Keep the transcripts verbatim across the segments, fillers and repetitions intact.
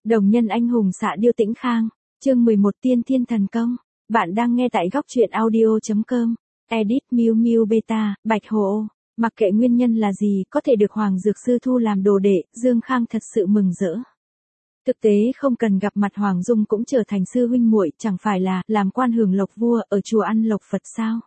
Đồng nhân anh hùng xạ điêu Tĩnh Khang, chương mười một Tiên Thiên Thần Công. Bạn đang nghe tại góc truyện audio chấm com. Edit Miu Miu Beta, Bạch Hồ. Mặc kệ nguyên nhân là gì, có thể được Hoàng Dược Sư thu làm đồ đệ, Dương Khang thật sự mừng rỡ. Thực tế không cần gặp mặt Hoàng Dung cũng trở thành sư huynh muội, chẳng phải là làm quan hưởng lộc vua ở chùa ăn lộc Phật sao?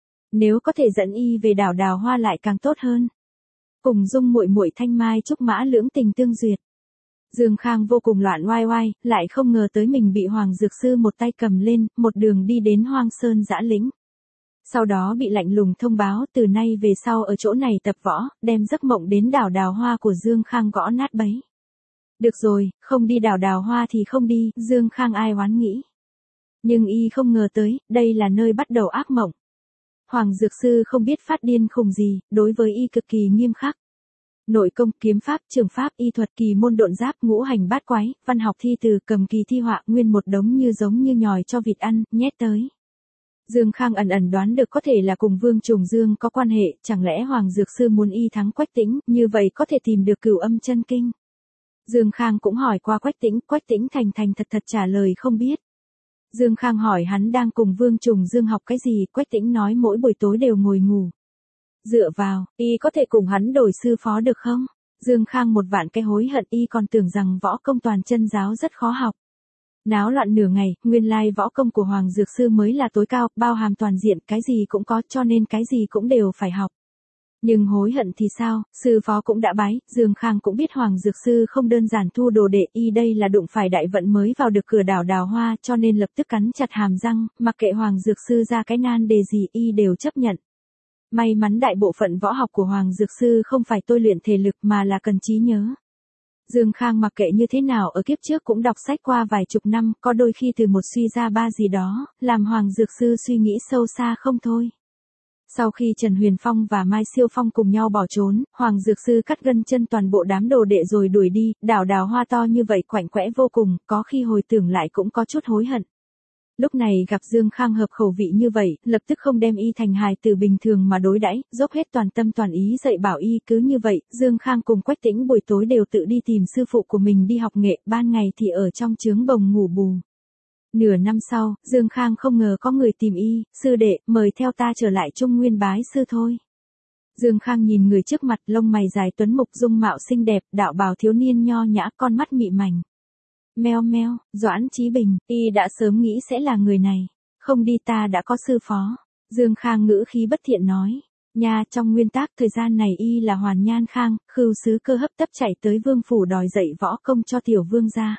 Nếu có thể dẫn y về đảo Đào Hoa lại càng tốt hơn. Cùng Dung muội muội thanh mai trúc mã lưỡng tình tương duyệt. Dương Khang vô cùng loạn oai oai, lại không ngờ tới mình bị Hoàng Dược Sư một tay cầm lên, một đường đi đến Hoang Sơn Dã Lĩnh. Sau đó bị lạnh lùng thông báo từ nay về sau ở chỗ này tập võ, đem giấc mộng đến đảo Đào Hoa của Dương Khang gõ nát bấy. Được rồi, không đi đảo Đào Hoa thì không đi, Dương Khang ai oán nghĩ. Nhưng y không ngờ tới, đây là nơi bắt đầu ác mộng. Hoàng Dược Sư không biết phát điên khùng gì, đối với y cực kỳ nghiêm khắc. Nội công, kiếm pháp, trường pháp, y thuật, kỳ môn độn giáp, ngũ hành bát quái, văn học thi từ, cầm kỳ thi họa, nguyên một đống như giống như nhòi cho vịt ăn, nhét tới. Dương Khang ẩn ẩn đoán được có thể là cùng Vương Trùng Dương có quan hệ, chẳng lẽ Hoàng Dược Sư muốn y thắng Quách Tĩnh, như vậy có thể tìm được Cửu Âm Chân Kinh. Dương Khang cũng hỏi qua Quách Tĩnh, Quách Tĩnh thành thành thật thật trả lời không biết. Dương Khang hỏi hắn đang cùng Vương Trùng Dương học cái gì, Quách Tĩnh nói mỗi buổi tối đều ngồi ngủ. Dựa vào, y có thể cùng hắn đổi sư phó được không? Dương Khang một vạn cái hối hận, y còn tưởng rằng võ công toàn chân giáo rất khó học. Náo loạn nửa ngày, nguyên lai võ công của Hoàng Dược Sư mới là tối cao, bao hàm toàn diện, cái gì cũng có, cho nên cái gì cũng đều phải học. Nhưng hối hận thì sao, sư phó cũng đã bái, Dương Khang cũng biết Hoàng Dược Sư không đơn giản thu đồ đệ, y đây là đụng phải đại vận mới vào được cửa đảo Đào Hoa, cho nên lập tức cắn chặt hàm răng, mặc kệ Hoàng Dược Sư ra cái nan đề gì y đều chấp nhận. May mắn đại bộ phận võ học của Hoàng Dược Sư không phải tôi luyện thể lực mà là cần trí nhớ. Dương Khang mặc kệ như thế nào ở kiếp trước cũng đọc sách qua vài chục năm, có đôi khi từ một suy ra ba gì đó, làm Hoàng Dược Sư suy nghĩ sâu xa không thôi. Sau khi Trần Huyền Phong và Mai Siêu Phong cùng nhau bỏ trốn, Hoàng Dược Sư cắt gân chân toàn bộ đám đồ đệ rồi đuổi đi, đảo Đào Hoa to như vậy quạnh quẽ vô cùng, có khi hồi tưởng lại cũng có chút hối hận. Lúc này gặp Dương Khang hợp khẩu vị như vậy, lập tức không đem y thành hài tử bình thường mà đối đãi, dốc hết toàn tâm toàn ý dạy bảo y, cứ như vậy, Dương Khang cùng Quách Tĩnh buổi tối đều tự đi tìm sư phụ của mình đi học nghệ, ban ngày thì ở trong trướng bồng ngủ bù. Nửa năm sau, Dương Khang không ngờ có người tìm y, sư đệ, mời theo ta trở lại Trung Nguyên bái sư thôi. Dương Khang nhìn người trước mặt, lông mày dài tuấn mục, dung mạo xinh đẹp, đạo bào thiếu niên nho nhã, con mắt mị mảnh. Meo meo, Doãn Chí Bình, y đã sớm nghĩ sẽ là người này. Không đi, ta đã có sư phó. Dương Khang ngữ khí bất thiện nói. Nha, trong nguyên tắc thời gian này y là Hoàn Nhan Khang, khưu sứ Cơ hấp tấp chạy tới vương phủ đòi dạy võ công cho tiểu vương gia.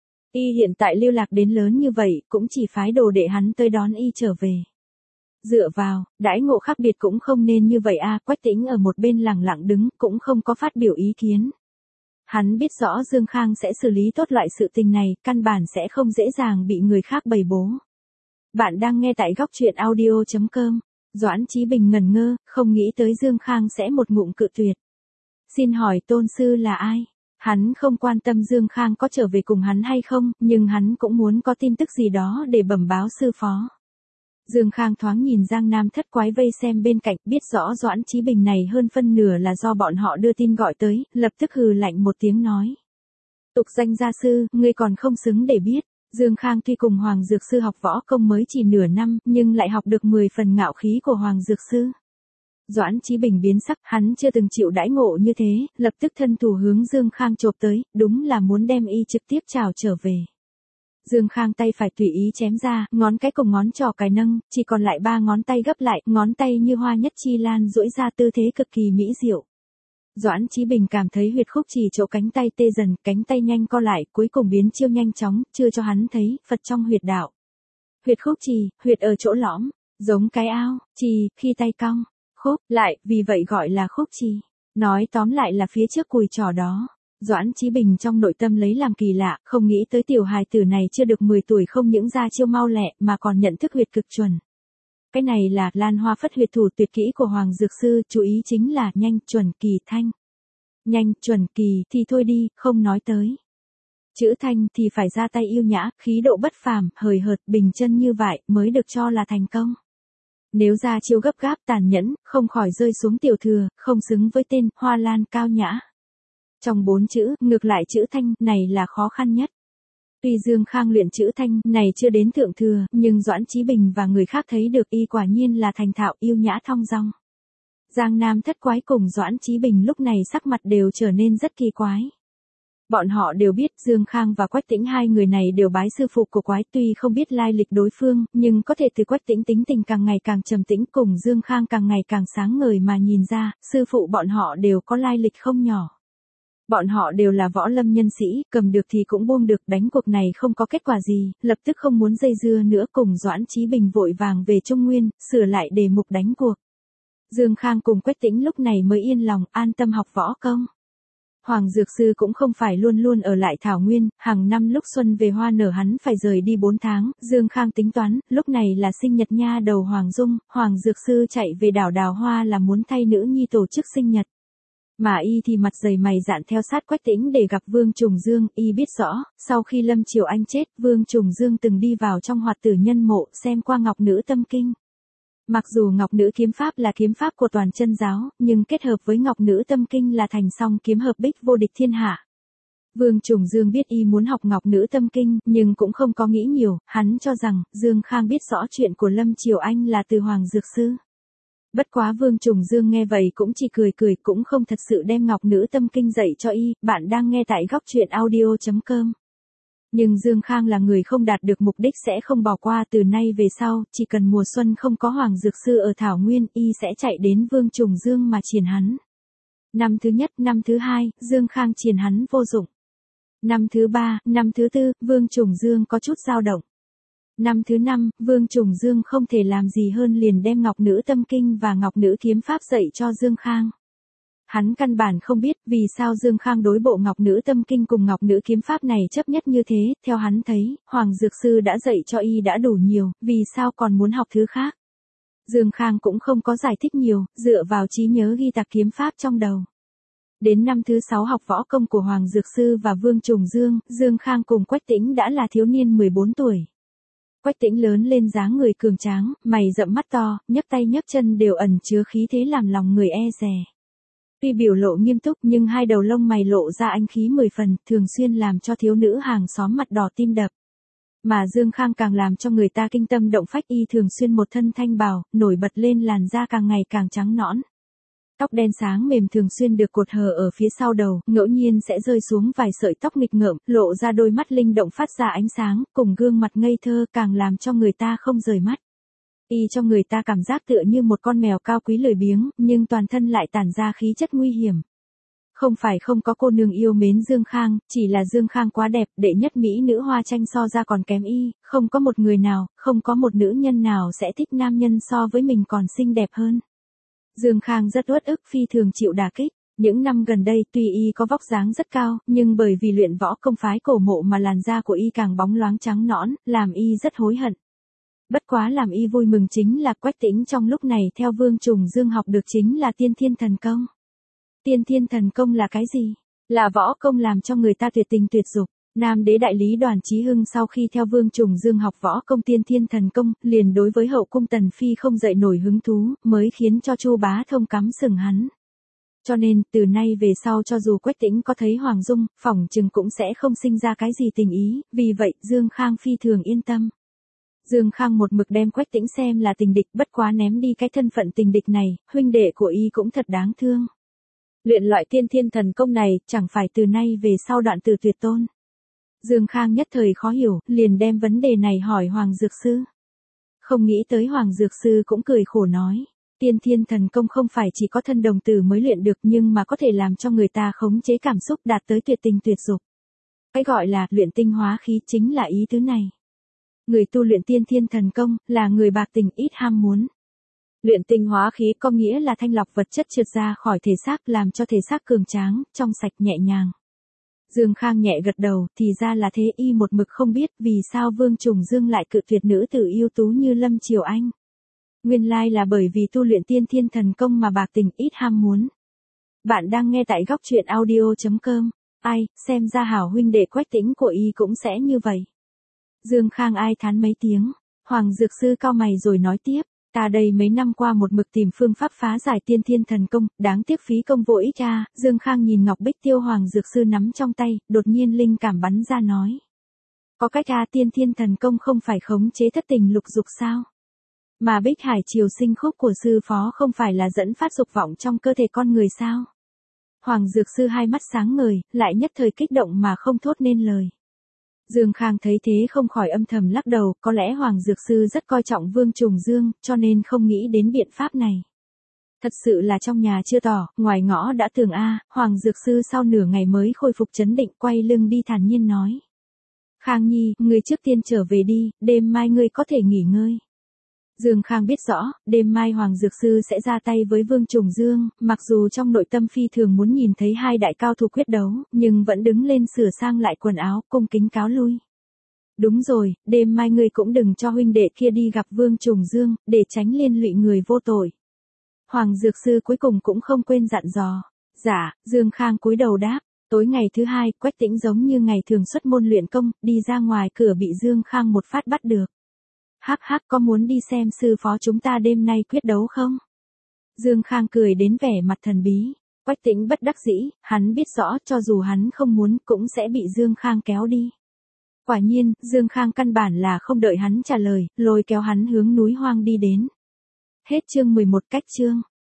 Y hiện tại lưu lạc đến lớn như vậy, cũng chỉ phái đồ đệ hắn tới đón y trở về. Dựa vào, đãi ngộ khác biệt cũng không nên như vậy a. Quách Tĩnh ở một bên lẳng lặng đứng, cũng không có phát biểu ý kiến. Hắn biết rõ Dương Khang sẽ xử lý tốt loại sự tình này, căn bản sẽ không dễ dàng bị người khác bày bố. Bạn đang nghe tại góc truyện audio chấm com. Doãn Chí Bình ngẩn ngơ, không nghĩ tới Dương Khang sẽ một ngụm cự tuyệt. Xin hỏi tôn sư là ai? Hắn không quan tâm Dương Khang có trở về cùng hắn hay không, nhưng hắn cũng muốn có tin tức gì đó để bẩm báo sư phó. Dương Khang thoáng nhìn Giang Nam thất quái vây xem bên cạnh, biết rõ Doãn Chí Bình này hơn phân nửa là do bọn họ đưa tin gọi tới, lập tức hừ lạnh một tiếng nói. Tục danh gia sư, ngươi còn không xứng để biết. Dương Khang tuy cùng Hoàng Dược Sư học võ công mới chỉ nửa năm, nhưng lại học được mười phần ngạo khí của Hoàng Dược Sư. Doãn Chí Bình biến sắc, hắn chưa từng chịu đãi ngộ như thế, lập tức thân thủ hướng Dương Khang chộp tới, đúng là muốn đem y trực tiếp trảo trở về. Dương Khang tay phải tùy ý chém ra, ngón cái cùng ngón trỏ cài nâng, chỉ còn lại ba ngón tay gấp lại, ngón tay như hoa nhất chi lan duỗi ra tư thế cực kỳ mỹ diệu. Doãn Chí Bình cảm thấy huyệt khúc chỉ chỗ cánh tay tê dần, cánh tay nhanh co lại, cuối cùng biến chiêu nhanh chóng, chưa cho hắn thấy, Phật trong huyệt đạo. Huyệt khúc trì, huyệt ở chỗ lõm, giống cái ao, trì, khi tay cong, khúc, lại, vì vậy gọi là khúc trì. Nói tóm lại là phía trước cùi trỏ đó. Doãn Chí Bình trong nội tâm lấy làm kỳ lạ, không nghĩ tới tiểu hài tử này chưa được mười tuổi không những ra chiêu mau lẹ mà còn nhận thức huyệt cực chuẩn. Cái này là Lan Hoa Phất huyệt thủ tuyệt kỹ của Hoàng Dược Sư, chú ý chính là nhanh, chuẩn, kỳ, thanh. Nhanh, chuẩn, kỳ thì thôi đi, không nói tới. Chữ thanh thì phải ra tay yêu nhã, khí độ bất phàm, hời hợt, bình chân như vậy mới được cho là thành công. Nếu ra chiêu gấp gáp tàn nhẫn, không khỏi rơi xuống tiểu thừa, không xứng với tên Hoa Lan cao nhã. Trong bốn chữ, ngược lại chữ thanh này là khó khăn nhất. Tuy Dương Khang luyện chữ thanh này chưa đến thượng thừa, nhưng Doãn Chí Bình và người khác thấy được y quả nhiên là thành thạo yêu nhã thong dong. Giang Nam Thất Quái cùng Doãn Chí Bình lúc này sắc mặt đều trở nên rất kỳ quái. Bọn họ đều biết Dương Khang và Quách Tĩnh hai người này đều bái sư phụ của Quái, tuy không biết lai lịch đối phương, nhưng có thể từ Quách Tĩnh tính tình càng ngày càng trầm tĩnh cùng Dương Khang càng ngày càng sáng ngời mà nhìn ra, sư phụ bọn họ đều có lai lịch không nhỏ. Bọn họ đều là võ lâm nhân sĩ, cầm được thì cũng buông được, đánh cuộc này không có kết quả gì, lập tức không muốn dây dưa nữa cùng Doãn Chí Bình vội vàng về Trung Nguyên, sửa lại đề mục đánh cuộc. Dương Khang cùng Quách Tĩnh lúc này mới yên lòng, an tâm học võ công. Hoàng Dược Sư cũng không phải luôn luôn ở lại Thảo Nguyên, hàng năm lúc xuân về hoa nở hắn phải rời đi bốn tháng, Dương Khang tính toán, lúc này là sinh nhật nha đầu Hoàng Dung, Hoàng Dược Sư chạy về đảo Đào Hoa là muốn thay nữ nhi tổ chức sinh nhật. Mà y thì mặt dày mày dạn theo sát Quách Tĩnh để gặp Vương Trùng Dương, y biết rõ, sau khi Lâm Triều Anh chết, Vương Trùng Dương từng đi vào trong hoạt tử nhân mộ xem qua Ngọc Nữ Tâm Kinh. Mặc dù Ngọc Nữ Kiếm Pháp là kiếm pháp của toàn chân giáo, nhưng kết hợp với Ngọc Nữ Tâm Kinh là thành song kiếm hợp bích vô địch thiên hạ. Vương Trùng Dương biết y muốn học Ngọc Nữ Tâm Kinh, nhưng cũng không có nghĩ nhiều, hắn cho rằng, Dương Khang biết rõ chuyện của Lâm Triều Anh là từ Hoàng Dược Sư. Bất quá Vương Trùng Dương nghe vậy cũng chỉ cười cười, cũng không thật sự đem Ngọc Nữ Tâm Kinh dạy cho y. Bạn đang nghe tại góc truyện audio chấm com. Nhưng Dương Khang là người không đạt được mục đích sẽ không bỏ qua, từ nay về sau, chỉ cần mùa xuân không có Hoàng Dược Sư ở Thảo Nguyên, y sẽ chạy đến Vương Trùng Dương mà triền hắn. Năm thứ nhất, năm thứ hai, Dương Khang triền hắn vô dụng. Năm thứ ba, năm thứ tư, Vương Trùng Dương có chút dao động. Năm thứ năm, Vương Trùng Dương không thể làm gì hơn liền đem Ngọc Nữ Tâm Kinh và Ngọc Nữ Kiếm Pháp dạy cho Dương Khang. Hắn căn bản không biết vì sao Dương Khang đối bộ Ngọc Nữ Tâm Kinh cùng Ngọc Nữ Kiếm Pháp này chấp nhất như thế, theo hắn thấy, Hoàng Dược Sư đã dạy cho y đã đủ nhiều, vì sao còn muốn học thứ khác. Dương Khang cũng không có giải thích nhiều, dựa vào trí nhớ ghi tạc kiếm pháp trong đầu. Đến năm thứ sáu học võ công của Hoàng Dược Sư và Vương Trùng Dương, Dương Khang cùng Quách Tĩnh đã là thiếu niên mười bốn tuổi. Quách Tĩnh lớn lên dáng người cường tráng, mày rậm mắt to, nhấc tay nhấc chân đều ẩn chứa khí thế làm lòng người e dè. Tuy biểu lộ nghiêm túc nhưng hai đầu lông mày lộ ra anh khí mười phần, thường xuyên làm cho thiếu nữ hàng xóm mặt đỏ tim đập. Mà Dương Khang càng làm cho người ta kinh tâm động phách, y thường xuyên một thân thanh bào, nổi bật lên làn da càng ngày càng trắng nõn. Tóc đen sáng mềm thường xuyên được cột hờ ở phía sau đầu, ngẫu nhiên sẽ rơi xuống vài sợi tóc nghịch ngợm, lộ ra đôi mắt linh động phát ra ánh sáng, cùng gương mặt ngây thơ càng làm cho người ta không rời mắt. Y cho người ta cảm giác tựa như một con mèo cao quý lười biếng, nhưng toàn thân lại tản ra khí chất nguy hiểm. Không phải không có cô nương yêu mến Dương Khang, chỉ là Dương Khang quá đẹp, đệ nhất mỹ nữ hoa tranh so ra còn kém y, không có một người nào, không có một nữ nhân nào sẽ thích nam nhân so với mình còn xinh đẹp hơn. Dương Khang rất uất ức, phi thường chịu đả kích. Những năm gần đây tuy y có vóc dáng rất cao, nhưng bởi vì luyện võ công phái cổ mộ mà làn da của y càng bóng loáng trắng nõn, làm y rất hối hận. Bất quá làm y vui mừng chính là Quách Tĩnh trong lúc này theo Vương Trùng Dương học được chính là Tiên Thiên Thần Công. Tiên Thiên Thần Công là cái gì? Là võ công làm cho người ta tuyệt tình tuyệt dục. Nam đế đại lý Đoàn Chí Hưng sau khi theo Vương Trùng Dương học võ công Tiên Thiên Thần Công, liền đối với hậu cung Tần Phi không dậy nổi hứng thú, mới khiến cho Chu Bá Thông cắm sừng hắn. Cho nên, từ nay về sau cho dù Quách Tĩnh có thấy Hoàng Dung, phỏng chừng cũng sẽ không sinh ra cái gì tình ý, vì vậy Dương Khang phi thường yên tâm. Dương Khang một mực đem Quách Tĩnh xem là tình địch, bất quá ném đi cái thân phận tình địch này, huynh đệ của y cũng thật đáng thương. Luyện loại Tiên Thiên Thần Công này, chẳng phải từ nay về sau đoạn từ tuyệt tôn. Dương Khang nhất thời khó hiểu, liền đem vấn đề này hỏi Hoàng Dược Sư. Không nghĩ tới Hoàng Dược Sư cũng cười khổ nói, Tiên Thiên Thần Công không phải chỉ có thân đồng tử mới luyện được nhưng mà có thể làm cho người ta khống chế cảm xúc đạt tới tuyệt tình tuyệt dục. Cái gọi là luyện tinh hóa khí chính là ý tứ này. Người tu luyện Tiên Thiên Thần Công là người bạc tình ít ham muốn. Luyện tinh hóa khí có nghĩa là thanh lọc vật chất trượt ra khỏi thể xác làm cho thể xác cường tráng, trong sạch nhẹ nhàng. Dương Khang nhẹ gật đầu, thì ra là thế, y một mực không biết vì sao Vương Trùng Dương lại cự tuyệt nữ tử yêu tú như Lâm Triều Anh. Nguyên lai là bởi vì tu luyện Tiên Thiên Thần Công mà bạc tình ít ham muốn. Bạn đang nghe tại góc truyện audio chấm com. Ai, xem ra hảo huynh đệ Quách Tĩnh của y cũng sẽ như vậy. Dương Khang ai thán mấy tiếng, Hoàng Dược Sư cau mày rồi nói tiếp, ta đây mấy năm qua một mực tìm phương pháp phá giải Tiên Thiên Thần Công, đáng tiếc phí công vô ích ra. Dương Khang nhìn ngọc bích tiêu Hoàng Dược Sư nắm trong tay, đột nhiên linh cảm bắn ra nói. Có cách A tiên thiên thần công không phải khống chế thất tình lục dục sao? Mà Bích Hải triều sinh khúc của sư phó không phải là dẫn phát dục vọng trong cơ thể con người sao? Hoàng Dược Sư hai mắt sáng ngời, lại nhất thời kích động mà không thốt nên lời. Dương Khang thấy thế không khỏi âm thầm lắc đầu, có lẽ Hoàng Dược Sư rất coi trọng Vương Trùng Dương, cho nên không nghĩ đến biện pháp này. Thật sự là trong nhà chưa tỏ, ngoài ngõ đã tường a. Hoàng Dược Sư sau nửa ngày mới khôi phục trấn định, quay lưng đi thản nhiên nói. Khang Nhi, ngươi trước tiên trở về đi, đêm mai ngươi có thể nghỉ ngơi. Dương Khang biết rõ, đêm mai Hoàng Dược Sư sẽ ra tay với Vương Trùng Dương, mặc dù trong nội tâm phi thường muốn nhìn thấy hai đại cao thủ quyết đấu, nhưng vẫn đứng lên sửa sang lại quần áo, cung kính cáo lui. Đúng rồi, đêm mai ngươi cũng đừng cho huynh đệ kia đi gặp Vương Trùng Dương, để tránh liên lụy người vô tội. Hoàng Dược Sư cuối cùng cũng không quên dặn dò. Dạ, Dương Khang cúi đầu đáp. Tối ngày thứ hai, Quách Tĩnh giống như ngày thường xuất môn luyện công, đi ra ngoài cửa bị Dương Khang một phát bắt được. Hắc hắc, có muốn đi xem sư phó chúng ta đêm nay quyết đấu không? Dương Khang cười đến vẻ mặt thần bí. Quách Tĩnh bất đắc dĩ, hắn biết rõ cho dù hắn không muốn cũng sẽ bị Dương Khang kéo đi. Quả nhiên, Dương Khang căn bản là không đợi hắn trả lời, lôi kéo hắn hướng núi hoang đi đến. Hết chương mười một cách chương.